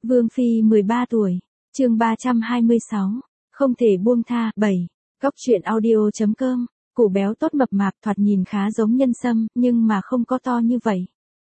Vương Phi 13 tuổi, chương 326, không thể buông tha, 7, Cóc truyện audio.com, củ béo tốt mập mạp thoạt nhìn khá giống nhân sâm, nhưng mà không có to như vậy.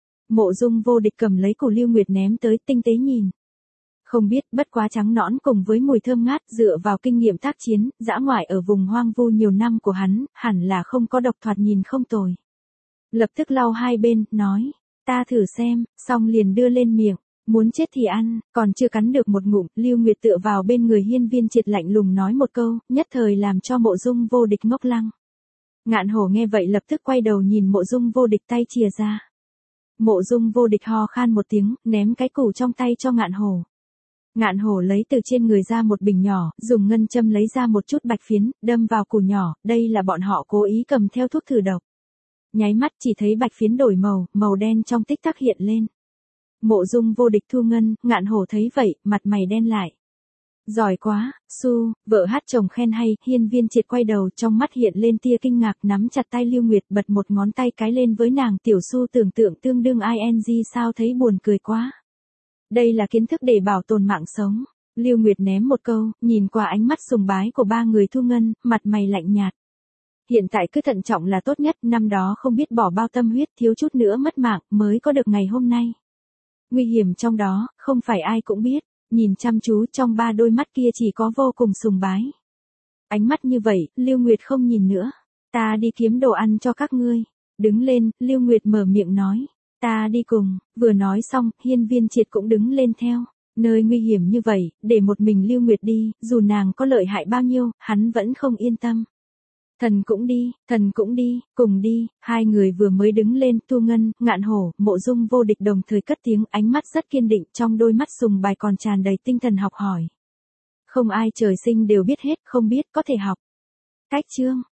Mộ Dung Vô Địch cầm lấy củ Lưu Nguyệt ném tới, tinh tế nhìn. Không biết, bất quá trắng nõn cùng với mùi thơm ngát, dựa vào kinh nghiệm tác chiến, dã ngoại ở vùng hoang vu nhiều năm của hắn, hẳn là không có độc, thoạt nhìn không tồi. Lập tức lau hai bên, nói, ta thử xem, xong liền đưa lên miệng, muốn chết thì ăn, còn chưa cắn được một ngụm, Lưu Nguyệt tựa vào bên người Hiên Viên Triệt lạnh lùng nói một câu, nhất thời làm cho Mộ Dung Vô Địch ngốc lăng. Ngạn Hổ nghe vậy lập tức quay đầu nhìn Mộ Dung Vô Địch, tay chìa ra. Mộ Dung Vô Địch ho khan một tiếng, ném cái củ trong tay cho Ngạn Hổ. Ngạn Hổ lấy từ trên người ra một bình nhỏ, dùng ngân châm lấy ra một chút bạch phiến, đâm vào củ nhỏ, đây là bọn họ cố ý cầm theo thuốc thử độc. Nháy mắt chỉ thấy bạch phiến đổi màu, màu đen trong tích tắc hiện lên. Mộ Dung Vô Địch thu ngân, Ngạn Hổ thấy vậy, mặt mày đen lại. Giỏi quá, Su, vợ hát chồng khen hay, Hiên Viên Triệt quay đầu, trong mắt hiện lên tia kinh ngạc, nắm chặt tay Lưu Nguyệt, bật một ngón tay cái lên với nàng, tiểu Su tưởng tượng tương đương ing sao thấy buồn cười quá. Đây là kiến thức để bảo tồn mạng sống. Lưu Nguyệt ném một câu, nhìn qua ánh mắt sùng bái của ba người thu ngân, mặt mày lạnh nhạt. Hiện tại cứ thận trọng là tốt nhất, năm đó không biết bỏ bao tâm huyết, thiếu chút nữa mất mạng, mới có được ngày hôm nay. Nguy hiểm trong đó, không phải ai cũng biết, nhìn chăm chú trong ba đôi mắt kia chỉ có vô cùng sùng bái. Ánh mắt như vậy, Lưu Nguyệt không nhìn nữa. Ta đi kiếm đồ ăn cho các ngươi. Đứng lên, Lưu Nguyệt mở miệng nói. Ta đi cùng, vừa nói xong, Hiên Viên Triệt cũng đứng lên theo. Nơi nguy hiểm như vậy, để một mình Lưu Nguyệt đi, dù nàng có lợi hại bao nhiêu, hắn vẫn không yên tâm. Thần cũng đi, cùng đi, hai người vừa mới đứng lên, Thu Ngân, Ngạn Hổ, Mộ Dung Vô Địch đồng thời cất tiếng, ánh mắt rất kiên định, trong đôi mắt sùng bài còn tràn đầy tinh thần học hỏi. Không ai trời sinh đều biết hết, không biết có thể học. Cách chương